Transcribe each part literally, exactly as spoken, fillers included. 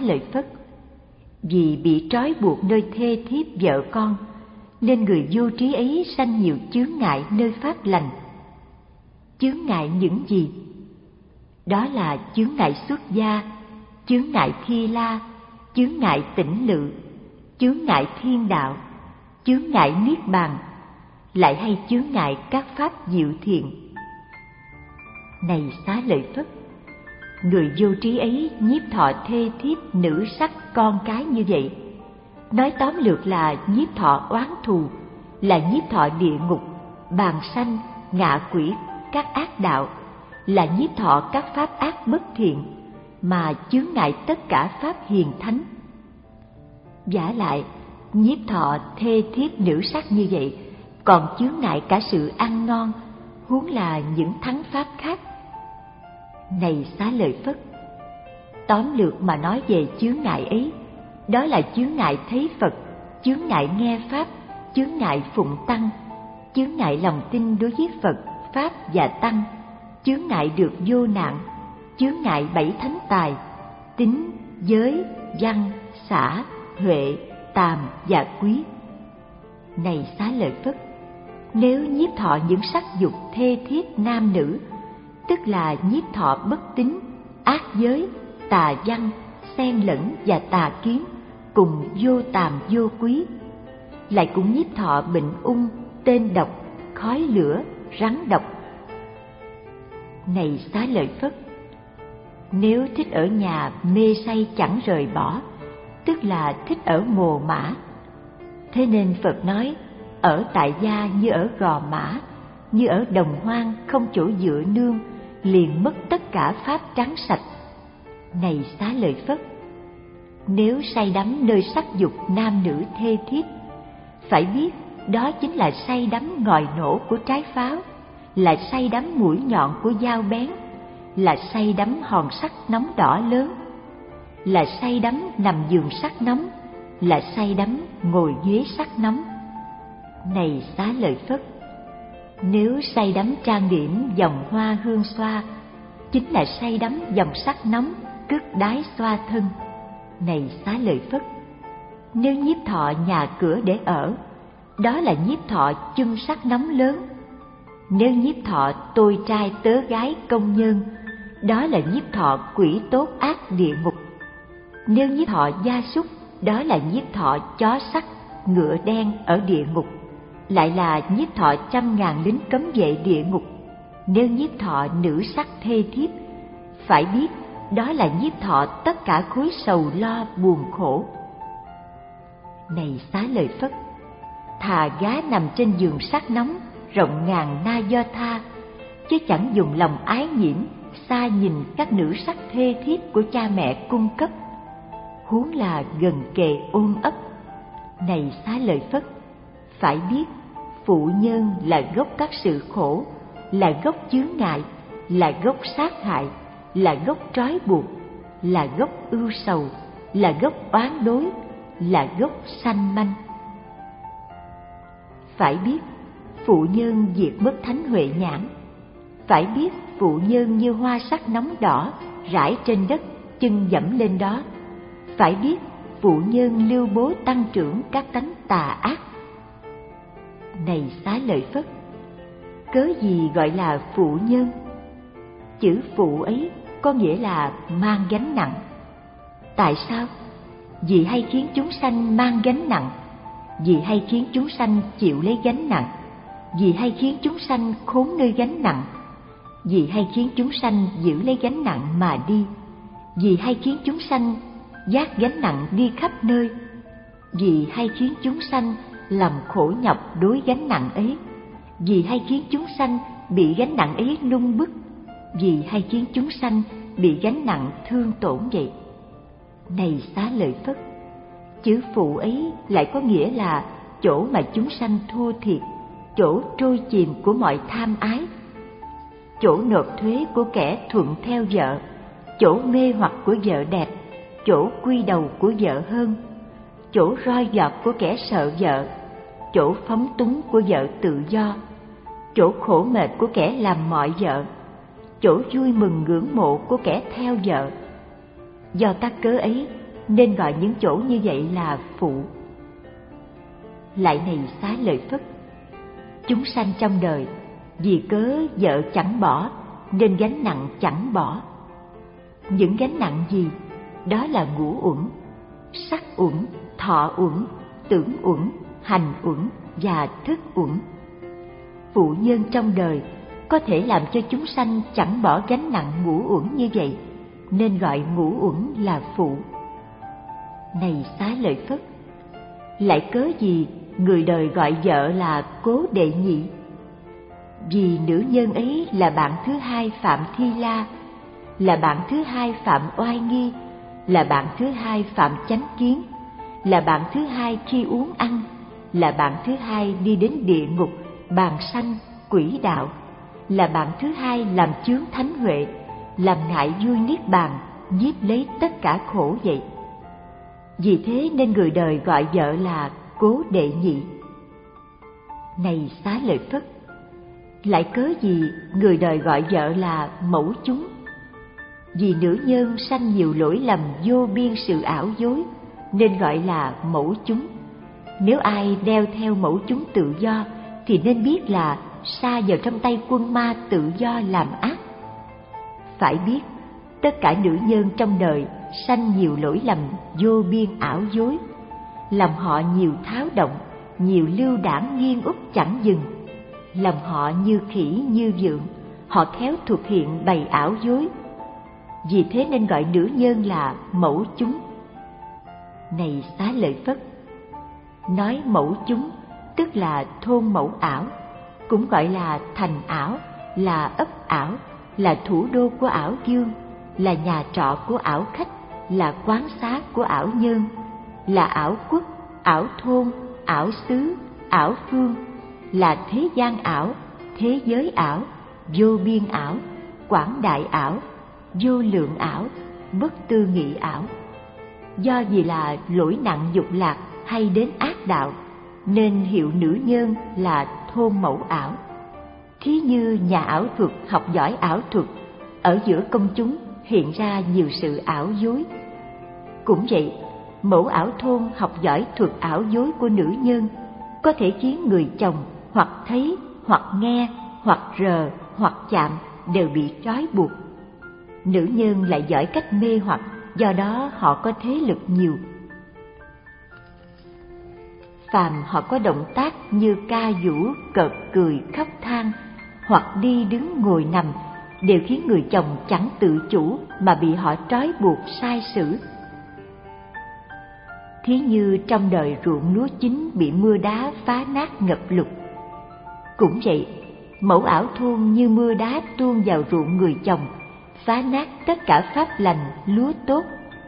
Lợi Phất. Vì bị trói buộc nơi thê thiếp vợ con, nên người vô trí ấy sanh nhiều chướng ngại nơi pháp lành. Chướng ngại những gì? Đó là chướng ngại xuất gia, chướng ngại thi la, chướng ngại tỉnh lự, chướng ngại thiên đạo, chướng ngại niết bàn, lại hay chướng ngại các pháp diệu thiện. Này Xá Lợi Phất, người vô trí ấy nhiếp thọ thê thiếp nữ sắc con cái như vậy. Nói tóm lược là nhiếp thọ oán thù, là nhiếp thọ địa ngục, bàn sanh, ngạ quỷ, các ác đạo, là nhiếp thọ các pháp ác bất thiện, mà chướng ngại tất cả pháp hiền thánh. Vả lại, nhiếp thọ thê thiếp nữ sắc như vậy còn chướng ngại cả sự ăn ngon, huống là những thắng pháp khác. Này Xá Lợi Phất, tóm lược mà nói về chướng ngại ấy, đó là chướng ngại thấy Phật, chướng ngại nghe pháp, chướng ngại phụng tăng, chướng ngại lòng tin đối với Phật, pháp và tăng, chướng ngại được vô nạn, chướng ngại bảy thánh tài, tín, giới, văn, xả, huệ, tàm và quý. Này Xá Lợi Phất, nếu nhiếp thọ những sắc dục thê thiếp nam nữ, tức là nhiếp thọ bất tín, ác giới, tà văn, xen lẫn và tà kiến, cùng vô tàm vô quý, lại cũng nhiếp thọ bệnh ung, tên độc, khói lửa, rắn độc. Này Xá Lợi Phất, nếu thích ở nhà mê say chẳng rời bỏ, tức là thích ở mồ mã. Thế nên Phật nói, ở tại gia như ở gò mã, như ở đồng hoang không chỗ dựa nương, liền mất tất cả pháp trắng sạch. Này Xá Lợi Phất, nếu say đắm nơi sắc dục nam nữ thê thiếp, phải biết đó chính là say đắm ngòi nổ của trái pháo, là say đắm mũi nhọn của dao bén, là say đắm hòn sắt nóng đỏ lớn, là say đắm nằm giường sắt nóng, là say đắm ngồi ghế sắt nóng. Này Xá Lợi Phất, nếu say đắm trang điểm dòng hoa hương xoa, chính là say đắm dòng sắt nóng cất đái xoa thân. Này Xá Lợi Phất, nếu nhiếp thọ nhà cửa để ở, đó là nhiếp thọ chung sắt nóng lớn. Nếu nhiếp thọ tôi trai tớ gái công nhân, đó là nhiếp thọ quỷ tốt ác địa ngục. Nếu nhiếp thọ gia súc, đó là nhiếp thọ chó sắt, ngựa đen ở địa ngục, lại là nhiếp thọ trăm ngàn lính cấm vệ địa ngục. Nếu nhiếp thọ nữ sắc thê thiếp, phải biết đó là nhiếp thọ tất cả khối sầu lo buồn khổ. Này Xá Lợi Phất, thà gá nằm trên giường sắt nóng rộng ngàn na do tha, chứ chẳng dùng lòng ái nhiễm xa nhìn các nữ sắc thê thiếp của cha mẹ cung cấp, huống là gần kề ôm ấp. Này Xá Lợi Phất, phải biết phụ nhân là gốc các sự khổ, là gốc chướng ngại, là gốc sát hại, là gốc trói buộc, là gốc ưu sầu, là gốc oán đối, là gốc sanh manh. Phải biết phụ nhân diệt mất thánh huệ nhãn. Phải biết phụ nhân như hoa sắc nóng đỏ rải trên đất, chân dẫm lên đó. Phải biết phụ nhân lưu bố tăng trưởng các tánh tà ác. Này Xá Lợi Phất, cớ gì gọi là phụ nhân? Chữ phụ ấy có nghĩa là mang gánh nặng. Tại sao? Vì hay khiến chúng sanh mang gánh nặng, vì hay khiến chúng sanh chịu lấy gánh nặng, vì hay khiến chúng sanh khốn nơi gánh nặng, vì hay khiến chúng sanh giữ lấy gánh nặng mà đi, vì hay khiến chúng sanh vác gánh nặng đi khắp nơi, vì hay khiến chúng sanh làm khổ nhọc đối gánh nặng ấy, vì hay khiến chúng sanh bị gánh nặng ấy nung bức, vì hay khiến chúng sanh bị gánh nặng thương tổn vậy. Này Xá Lợi Phất, chữ phụ ấy lại có nghĩa là chỗ mà chúng sanh thua thiệt, chỗ trôi chìm của mọi tham ái, chỗ nộp thuế của kẻ thuận theo vợ, chỗ mê hoặc của vợ đẹp, chỗ quy đầu của vợ hơn, chỗ roi giọt của kẻ sợ vợ, chỗ phóng túng của vợ tự do, chỗ khổ mệt của kẻ làm mọi vợ, chỗ vui mừng ngưỡng mộ của kẻ theo vợ. Do các cớ ấy nên gọi những chỗ như vậy là phụ. Lại này Xá Lợi Phất, chúng sanh trong đời vì cớ vợ chẳng bỏ nên gánh nặng chẳng bỏ. Những gánh nặng gì? Đó là ngũ uẩn, sắc uẩn, thọ uẩn, tưởng uẩn, hành uẩn và thức uẩn. Phụ nhân trong đời có thể làm cho chúng sanh chẳng bỏ gánh nặng ngũ uẩn như vậy, nên gọi ngũ uẩn là phụ. Này Xá Lợi Phất, lại cớ gì người đời gọi vợ là Cố Đệ Nhị? Vì nữ nhân ấy là bạn thứ hai Phạm Thi La, là bạn thứ hai Phạm Oai Nghi, là bạn thứ hai Phạm Chánh Kiến, là bạn thứ hai khi uống ăn, là bạn thứ hai đi đến địa ngục, bàn sanh, quỷ đạo, là bạn thứ hai làm chướng thánh huệ, làm ngại vui niết bàn, nhiếp lấy tất cả khổ vậy. Vì thế nên người đời gọi vợ là Cố Đệ Nhị. Này Xá Lợi Phất, lại cớ gì người đời gọi vợ là Mẫu Chúng? Vì nữ nhân sanh nhiều lỗi lầm vô biên sự ảo dối, nên gọi là mẫu chúng. Nếu ai đeo theo mẫu chúng tự do, thì nên biết là sa vào trong tay quân ma tự do làm ác. Phải biết, tất cả nữ nhân trong đời sanh nhiều lỗi lầm vô biên ảo dối, lòng họ nhiều tháo động, nhiều lưu đảng nghiêng úp chẳng dừng. Lòng họ như khỉ như vượn, họ khéo thực hiện bày ảo dối. Vì thế nên gọi nữ nhân là mẫu chúng. Này Xá Lợi Phất, nói mẫu chúng tức là thôn mẫu ảo, cũng gọi là thành ảo, là ấp ảo, là thủ đô của ảo dương, là nhà trọ của ảo khách, là quán xá của ảo nhân, là ảo quốc, ảo thôn, ảo xứ, ảo phương, là thế gian ảo, thế giới ảo, vô biên ảo, quảng đại ảo, vô lượng ảo, bất tư nghị ảo. Do vì là lỗi nặng dục lạc hay đến ác đạo, nên hiệu nữ nhân là thôn mẫu ảo. Thí như nhà ảo thuật học giỏi ảo thuật, ở giữa công chúng hiện ra nhiều sự ảo dối. Cũng vậy, mẫu ảo thôn học giỏi thuật ảo dối của nữ nhân có thể khiến người chồng hoặc thấy, hoặc nghe, hoặc rờ, hoặc chạm đều bị trói buộc. Nữ nhân lại giỏi cách mê hoặc, do đó họ có thế lực nhiều. Phàm họ có động tác như ca vũ, cợt cười, khóc than, hoặc đi đứng ngồi nằm, đều khiến người chồng chẳng tự chủ mà bị họ trói buộc sai sử. Thí như trong đời ruộng lúa chín bị mưa đá phá nát ngập lụt. Cũng vậy, mẫu ảo thôn như mưa đá tuôn vào ruộng người chồng, phá nát tất cả pháp lành lúa tốt.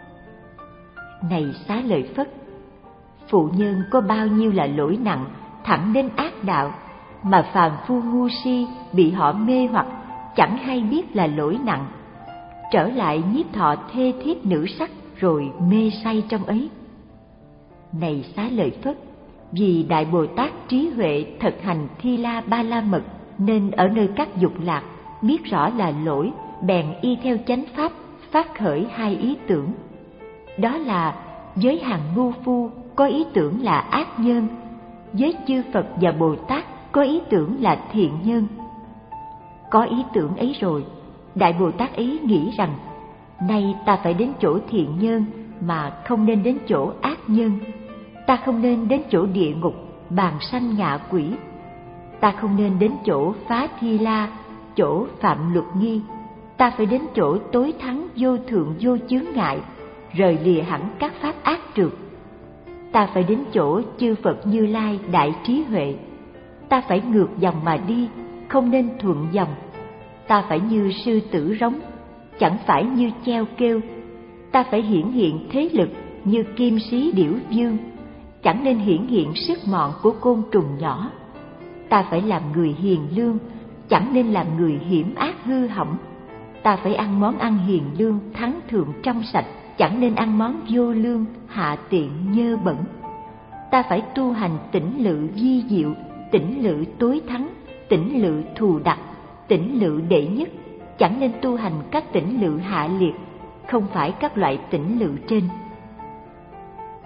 Này Xá Lợi Phất, phụ nhân có bao nhiêu là lỗi nặng thẳng đến ác đạo, mà phàm phu ngu si bị họ mê hoặc chẳng hay biết là lỗi nặng, trở lại nhiếp thọ thê thiếp nữ sắc rồi mê say trong ấy. Này Xá Lợi Phất, vì Đại Bồ Tát trí huệ thực hành Thi La Ba La Mật, nên ở nơi các dục lạc biết rõ là lỗi, bèn y theo chánh pháp phát khởi hai ý tưởng. Đó là với hàng ngu phu có ý tưởng là ác nhân, với chư Phật và Bồ Tát có ý tưởng là thiện nhân. Có ý tưởng ấy rồi, Đại Bồ Tát ấy nghĩ rằng nay ta phải đến chỗ thiện nhân mà không nên đến chỗ ác nhân. Ta không nên đến chỗ địa ngục, bàn sanh ngạ quỷ. Ta không nên đến chỗ phá Thi La, chỗ phạm luật nghi. Ta phải đến chỗ tối thắng vô thượng vô chướng ngại, rời lìa hẳn các pháp ác trượt. Ta phải đến chỗ chư Phật Như Lai đại trí huệ. Ta phải ngược dòng mà đi, không nên thuận dòng. Ta phải như sư tử rống, chẳng phải như cheo kêu. Ta phải hiển hiện thế lực như kim sĩ điểu dương, chẳng nên hiển hiện sức mọn của côn trùng nhỏ. Ta phải làm người hiền lương, chẳng nên làm người hiểm ác hư hỏng. Ta phải ăn món ăn hiền lương thắng thượng trong sạch, chẳng nên ăn món vô lương hạ tiện nhơ bẩn. Ta phải tu hành tỉnh lự vi diệu, tỉnh lự tối thắng, tỉnh lự thù đặc, tỉnh lự đệ nhất, chẳng nên tu hành các tỉnh lự hạ liệt, không phải các loại tỉnh lự trên.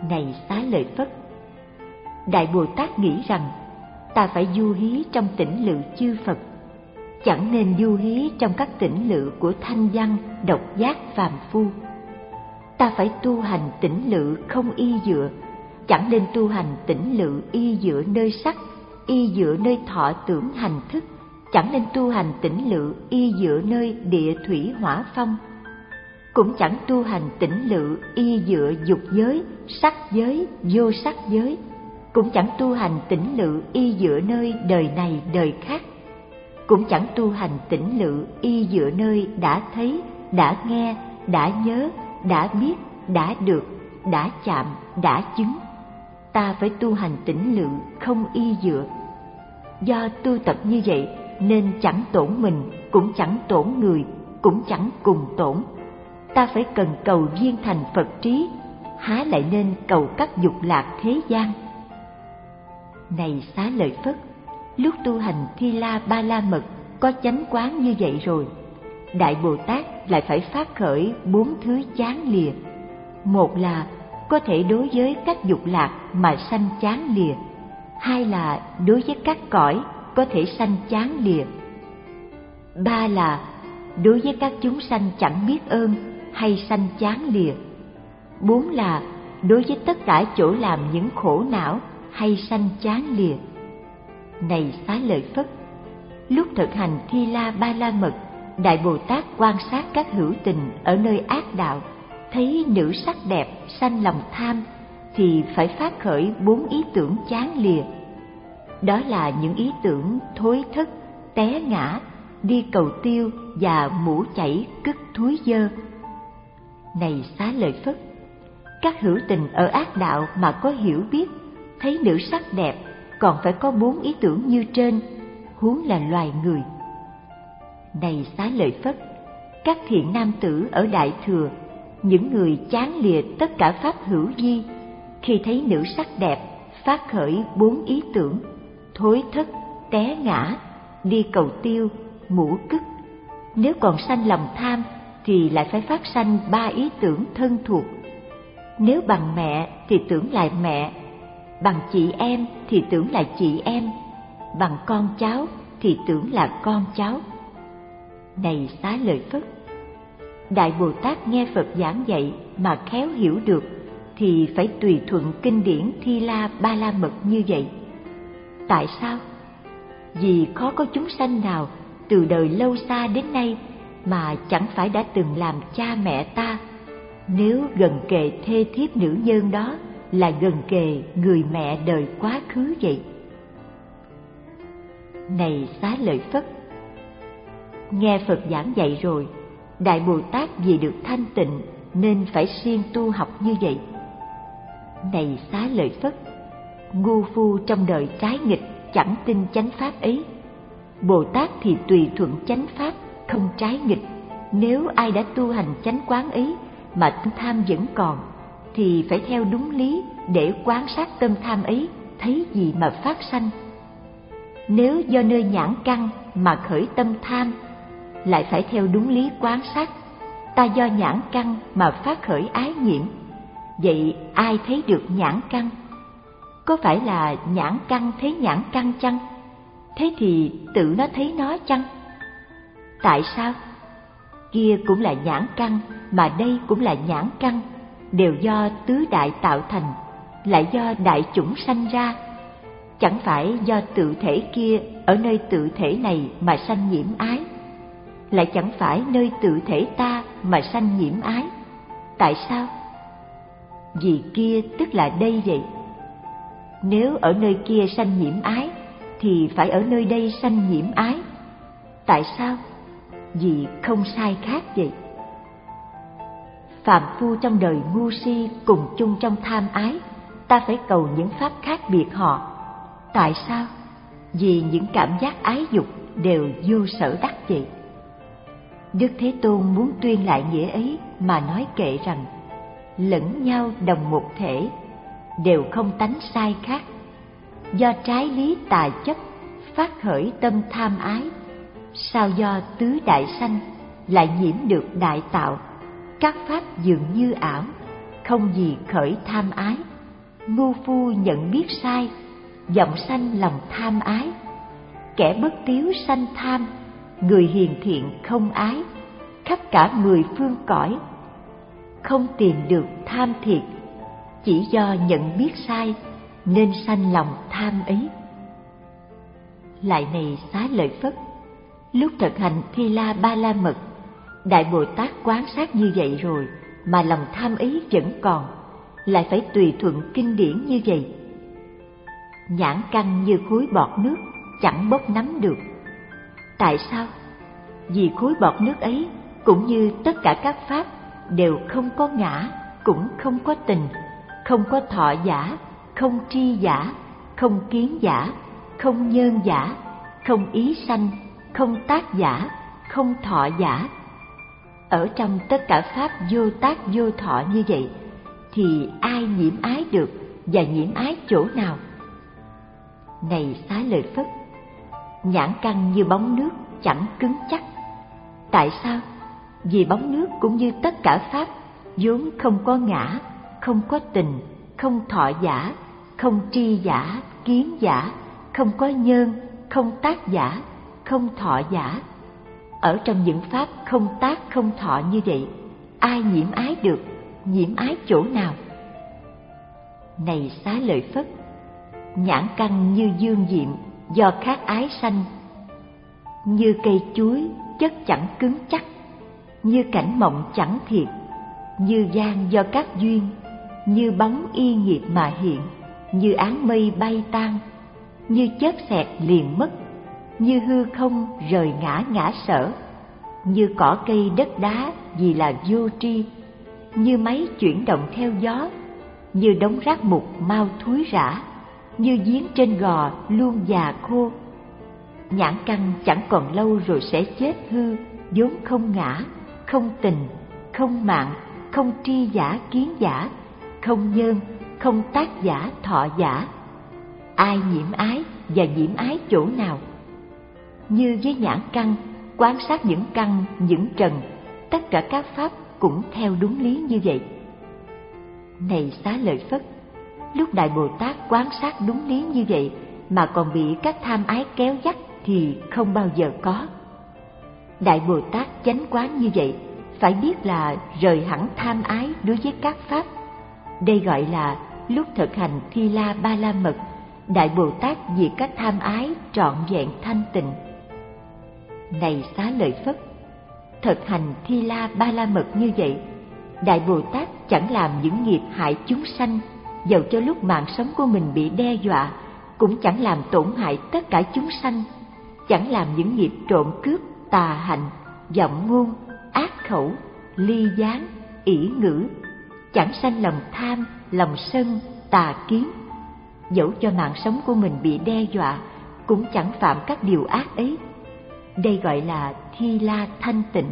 Này Xá Lợi Phất, Đại Bồ Tát nghĩ rằng ta phải du hí trong tỉnh lự chư Phật, chẳng nên du hí trong các tỉnh lự của thanh văn, độc giác, phàm phu. Ta phải tu hành tỉnh lự không y dựa, chẳng nên tu hành tỉnh lự y dựa nơi sắc, y dựa nơi thọ tưởng hành thức, chẳng nên tu hành tỉnh lự y dựa nơi địa thủy hỏa phong. Cũng chẳng tu hành tỉnh lự y dựa dục giới, sắc giới, vô sắc giới. Cũng chẳng tu hành tỉnh lự y dựa nơi đời này đời khác. Cũng chẳng tu hành tỉnh lự y dựa nơi đã thấy, đã nghe, đã nhớ, đã biết, đã được, đã chạm, đã chứng. Ta phải tu hành tỉnh lự không y dựa. Do tu tập như vậy nên chẳng tổn mình, cũng chẳng tổn người, cũng chẳng cùng tổn. Ta phải cần cầu viên thành Phật trí, há lại nên cầu các dục lạc thế gian. Này Xá Lợi Phất, lúc tu hành Thi La Ba La Mật có chánh quán như vậy rồi, Đại Bồ Tát lại phải phát khởi bốn thứ chán lìa. Một là có thể đối với các dục lạc mà sanh chán lìa. Hai là đối với các cõi có thể sanh chán lìa. Ba là đối với các chúng sanh chẳng biết ơn hay sanh chán lìa. Bốn là đối với tất cả chỗ làm những khổ não hay sanh chán lìa. Này Xá Lợi Phất, lúc thực hành Thi La Ba La Mật, Đại Bồ Tát quan sát các hữu tình ở nơi ác đạo, thấy nữ sắc đẹp sanh lòng tham, thì phải phát khởi bốn ý tưởng chán lìa. Đó là những ý tưởng thối thất, té ngã, đi cầu tiêu và mũ chảy cứt thúi dơ. Này Xá Lợi Phất, các hữu tình ở ác đạo mà có hiểu biết, thấy nữ sắc đẹp, còn phải có bốn ý tưởng như trên, huống là loài người. Này Xá Lợi Phất, các thiện nam tử ở Đại Thừa, những người chán lìa tất cả pháp hữu vi, khi thấy nữ sắc đẹp, phát khởi bốn ý tưởng thối thất, té ngã, đi cầu tiêu, mũ cứt. Nếu còn sanh lòng tham thì lại phải phát sanh ba ý tưởng thân thuộc. Nếu bằng mẹ thì tưởng lại mẹ, bằng chị em thì tưởng là chị em, bằng con cháu thì tưởng là con cháu. Này Xá Lợi Phất, Đại Bồ Tát nghe Phật giảng dạy mà khéo hiểu được thì phải tùy thuận kinh điển Thi La Ba La Mật như vậy. Tại sao? Vì khó có chúng sanh nào từ đời lâu xa đến nay mà chẳng phải đã từng làm cha mẹ ta, nếu gần kề thê thiếp nữ nhân đó là gần kề người mẹ đời quá khứ vậy. Này Xá Lợi Phất, nghe Phật giảng dạy rồi, Đại Bồ Tát vì được thanh tịnh nên phải siêng tu học như vậy. Này Xá Lợi Phất, ngu phu trong đời trái nghịch chẳng tin chánh pháp ấy. Bồ Tát thì tùy thuận chánh pháp, không trái nghịch. Nếu ai đã tu hành chánh quán ấy mà tâm tham vẫn còn, thì phải theo đúng lý để quan sát tâm tham ấy, thấy gì mà phát sanh. Nếu do nơi nhãn căn mà khởi tâm tham, lại phải theo đúng lý quan sát, ta do nhãn căn mà phát khởi ái nhiễm. Vậy ai thấy được nhãn căn? Có phải là nhãn căn thấy nhãn căn chăng? Thế thì tự nó thấy nó chăng? Tại sao? Kia cũng là nhãn căn, mà đây cũng là nhãn căn, đều do tứ đại tạo thành, lại do đại chủng sanh ra. Chẳng phải do tự thể kia ở nơi tự thể này mà sanh nhiễm ái, lại chẳng phải nơi tự thể ta mà sanh nhiễm ái. Tại sao? Vì kia tức là đây vậy. Nếu ở nơi kia sanh nhiễm ái, thì phải ở nơi đây sanh nhiễm ái. Tại sao? Vì không sai khác vậy. Phàm phu trong đời ngu si cùng chung trong tham ái, ta phải cầu những pháp khác biệt họ. Tại sao? Vì những cảm giác ái dục đều vô sở đắc vậy. Đức Thế Tôn muốn tuyên lại nghĩa ấy mà nói kệ rằng: lẫn nhau đồng một thể, đều không tánh sai khác. Do trái lý tà chấp phát khởi tâm tham ái, sao do tứ đại sanh lại nhiễm được đại tạo. Các pháp dường như ảo, không gì khởi tham ái. Ngu phu nhận biết sai, vọng sanh lòng tham ái. Kẻ bất tiếu sanh tham, người hiền thiện không ái. Khắp cả mười phương cõi, không tìm được tham thiệt. Chỉ do nhận biết sai, nên sanh lòng tham ấy. Lại này Xá Lợi Phất, lúc thực hành Thi La Ba La Mật, Đại Bồ Tát quán sát như vậy rồi mà lòng tham ấy vẫn còn, lại phải tùy thuận kinh điển như vậy. Nhãn căn như khối bọt nước, chẳng bốc nắm được. Tại sao? Vì khối bọt nước ấy cũng như tất cả các pháp đều không có ngã, cũng không có tình, không có thọ giả, không tri giả, không kiến giả, không nhân giả, không ý sanh, không tác giả, không thọ giả. Ở trong tất cả pháp vô tác vô thọ như vậy, thì ai nhiễm ái được và nhiễm ái chỗ nào? Này Xá Lợi Phất, nhãn căn như bóng nước chẳng cứng chắc. Tại sao? Vì bóng nước cũng như tất cả pháp vốn không có ngã, không có tình, không thọ giả, không tri giả, kiến giả, không có nhân, không tác giả, không thọ giả. Ở trong những pháp không tác không thọ như vậy, ai nhiễm ái được, nhiễm ái chỗ nào? Này Xá Lợi Phất, nhãn căn như dương diệm do khát ái sanh, như cây chuối chất chẳng cứng chắc, như cảnh mộng chẳng thiệt, như gian do các duyên, như bóng y nghiệp mà hiện, như áng mây bay tan, như chớp xẹt liền mất, như hư không rời ngã ngã sở, như cỏ cây đất đá vì là vô tri, như máy chuyển động theo gió, như đống rác mục mau thúi rã, như giếng trên gò luôn già khô. Nhãn căn chẳng còn lâu rồi sẽ chết hư, vốn không ngã, không tình, không mạng, không tri giả kiến giả, không nhân, không tác giả thọ giả. Ai nhiễm ái và nhiễm ái chỗ nào? Như với nhãn căn, quan sát những căn, những trần, tất cả các pháp cũng theo đúng lý như vậy. Này Xá Lợi Phất, lúc Đại Bồ Tát quan sát đúng lý như vậy mà còn bị các tham ái kéo dắt thì không bao giờ có. Đại Bồ Tát chánh quán như vậy phải biết là rời hẳn tham ái đối với các pháp. Đây gọi là lúc thực hành Thi La Ba La Mật, Đại Bồ Tát diệt các tham ái trọn vẹn thanh tịnh. Này Xá Lợi Phất, thực hành Thi La Ba La Mật như vậy, Đại Bồ Tát chẳng làm những nghiệp hại chúng sanh, dầu cho lúc mạng sống của mình bị đe dọa, cũng chẳng làm tổn hại tất cả chúng sanh, chẳng làm những nghiệp trộm cướp, tà hạnh, vọng ngôn, ác khẩu, ly gián, ỷ ngữ, chẳng sanh lòng tham, lòng sân, tà kiến. Dẫu cho mạng sống của mình bị đe dọa, cũng chẳng phạm các điều ác ấy. Đây gọi là Thi La thanh tịnh.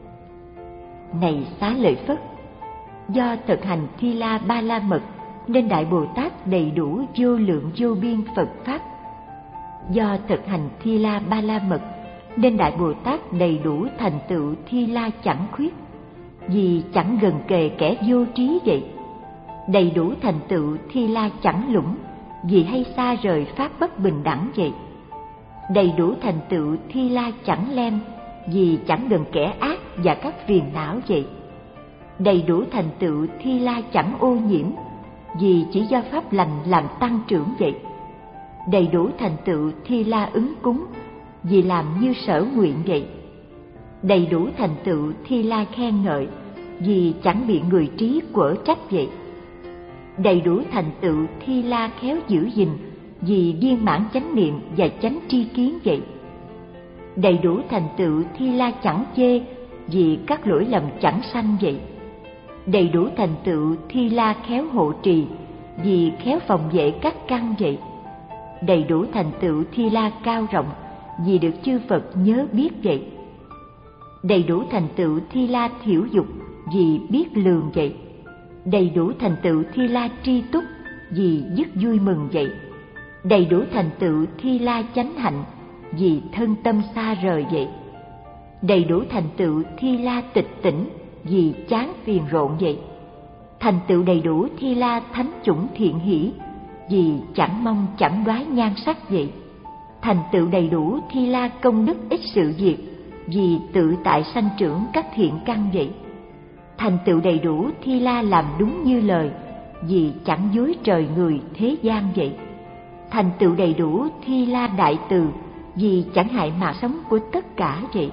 Này Xá Lợi Phất, do thực hành Thi La Ba La Mật nên Đại Bồ Tát đầy đủ vô lượng vô biên Phật pháp. Do thực hành Thi La Ba La Mật nên Đại Bồ Tát đầy đủ thành tựu Thi La chẳng khuyết, vì chẳng gần kề kẻ vô trí vậy. Đầy đủ thành tựu Thi La chẳng lũng, vì hay xa rời pháp bất bình đẳng vậy. Đầy đủ thành tựu Thi La chẳng lem, vì chẳng gần kẻ ác và các phiền não vậy. Đầy đủ thành tựu Thi La chẳng ô nhiễm, vì chỉ do pháp lành làm tăng trưởng vậy. Đầy đủ thành tựu Thi La ứng cúng, vì làm như sở nguyện vậy. Đầy đủ thành tựu Thi La khen ngợi, vì chẳng bị người trí quở trách vậy. Đầy đủ thành tựu Thi La khéo giữ gìn, vì viên mãn chánh niệm và chánh tri kiến vậy. Đầy đủ thành tựu Thi La chẳng chê, vì các lỗi lầm chẳng sanh vậy. Đầy đủ thành tựu Thi La khéo hộ trì, vì khéo phòng vệ các căn vậy. Đầy đủ thành tựu Thi La cao rộng, vì được chư Phật nhớ biết vậy. Đầy đủ thành tựu Thi La thiểu dục, vì biết lường vậy. Đầy đủ thành tựu Thi La tri túc, vì dứt vui mừng vậy. Đầy đủ thành tựu Thi La chánh hạnh, vì thân tâm xa rời vậy. Đầy đủ thành tựu Thi La tịch tỉnh, vì chán phiền rộn vậy. Thành tựu đầy đủ Thi La thánh chủng thiện hỷ, vì chẳng mong chẳng đoái nhan sắc vậy. Thành tựu đầy đủ Thi La công đức ít sự diệt, vì tự tại sanh trưởng các thiện căn vậy. Thành tựu đầy đủ Thi La làm đúng như lời, vì chẳng dối trời người thế gian vậy. Thành tựu đầy đủ Thi La đại từ, vì chẳng hại mạng sống của tất cả vậy.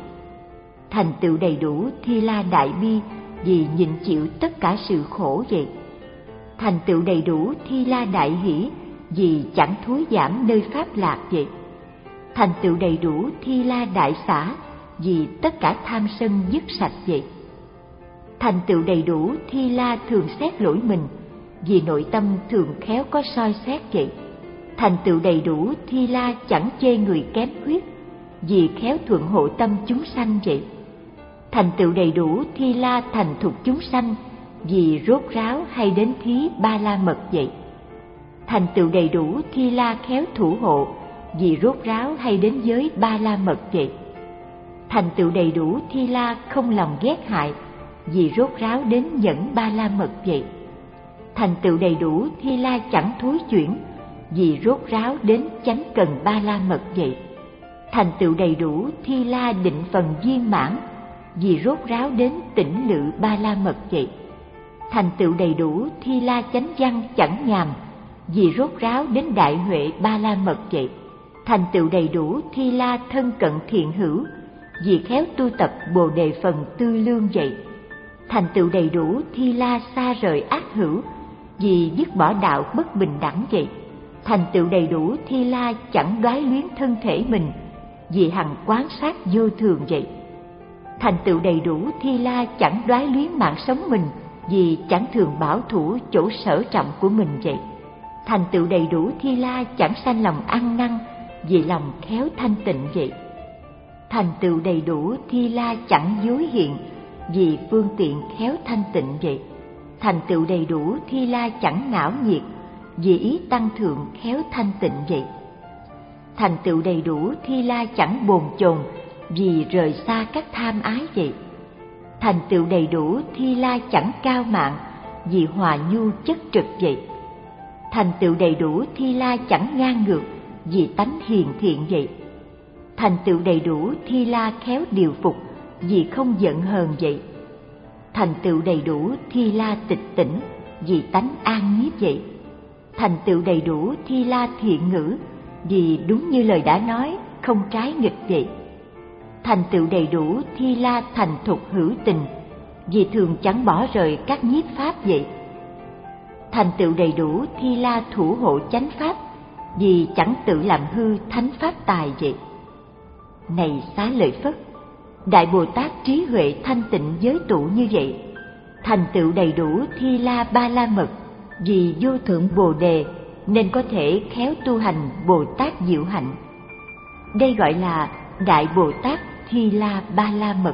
Thành tựu đầy đủ Thi La đại bi, vì nhịn chịu tất cả sự khổ vậy. Thành tựu đầy đủ Thi La đại hỷ, vì chẳng thối giảm nơi pháp lạc vậy. Thành tựu đầy đủ Thi La đại xả, vì tất cả tham sân dứt sạch vậy. Thành tựu đầy đủ Thi La thường xét lỗi mình, vì nội tâm thường khéo có soi xét vậy. Thành tựu đầy đủ Thi La chẳng chê người kém khuyết, vì khéo thuận hộ tâm chúng sanh vậy. Thành tựu đầy đủ Thi La thành thục chúng sanh, vì rốt ráo hay đến thí ba la mật vậy. Thành tựu đầy đủ Thi La khéo thủ hộ, vì rốt ráo hay đến giới ba la mật vậy. Thành tựu đầy đủ Thi La không lòng ghét hại, vì rốt ráo đến nhẫn ba la mật vậy. Thành tựu đầy đủ Thi La chẳng thối chuyển, vì rốt ráo đến chánh cần ba la mật vậy. Thành tựu đầy đủ Thi La định phần viên mãn, vì rốt ráo đến tỉnh lự ba la mật vậy. Thành tựu đầy đủ Thi La chánh văn chẳng nhàm, vì rốt ráo đến đại huệ ba la mật vậy. Thành tựu đầy đủ Thi La thân cận thiện hữu, vì khéo tu tập bồ đề phần tư lương vậy. Thành tựu đầy đủ Thi La xa rời ác hữu, vì dứt bỏ đạo bất bình đẳng vậy. Thành tựu đầy đủ Thi La chẳng đoái luyến thân thể mình, vì hằng quán sát vô thường vậy. Thành tựu đầy đủ Thi La chẳng đoái luyến mạng sống mình, vì chẳng thường bảo thủ chỗ sở trọng của mình vậy. Thành tựu đầy đủ Thi La chẳng sanh lòng ăn năn, vì lòng khéo thanh tịnh vậy. Thành tựu đầy đủ Thi La chẳng dối hiện, vì phương tiện khéo thanh tịnh vậy. Thành tựu đầy đủ Thi La chẳng não nhiệt, vì ý tăng thượng khéo thanh tịnh vậy. Thành tựu đầy đủ Thi La chẳng bồn chồn, vì rời xa các tham ái vậy. Thành tựu đầy đủ Thi La chẳng cao mạn, vì hòa nhu chất trực vậy. Thành tựu đầy đủ Thi La chẳng ngang ngược, vì tánh hiền thiện vậy. Thành tựu đầy đủ Thi La khéo điều phục, vì không giận hờn vậy. Thành tựu đầy đủ Thi La tịch tỉnh, vì tánh an nhiếp vậy. Thành tựu đầy đủ Thi La thiện ngữ, vì đúng như lời đã nói, không trái nghịch vậy. Thành tựu đầy đủ Thi La thành thục hữu tình, vì thường chẳng bỏ rời các nhiếp pháp vậy. Thành tựu đầy đủ Thi La thủ hộ chánh pháp, vì chẳng tự làm hư thánh pháp tài vậy. Này Xá Lợi Phất, Đại Bồ Tát trí huệ thanh tịnh giới tụ như vậy, thành tựu đầy đủ Thi La ba la mật, vì vô thượng Bồ đề nên có thể khéo tu hành Bồ Tát diệu hạnh. Đây gọi là Đại Bồ Tát Thi La ba la mật.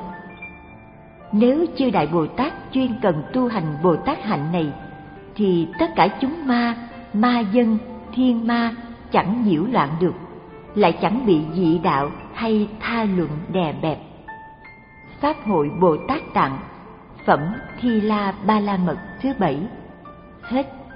Nếu chư Đại Bồ Tát chuyên cần tu hành Bồ Tát hạnh này, thì tất cả chúng ma, ma dân, thiên ma chẳng nhiễu loạn được, lại chẳng bị dị đạo hay tha luận đè bẹp. Pháp hội Bồ Tát Tạng, phẩm Thi La ba la mật thứ bảy. Hết.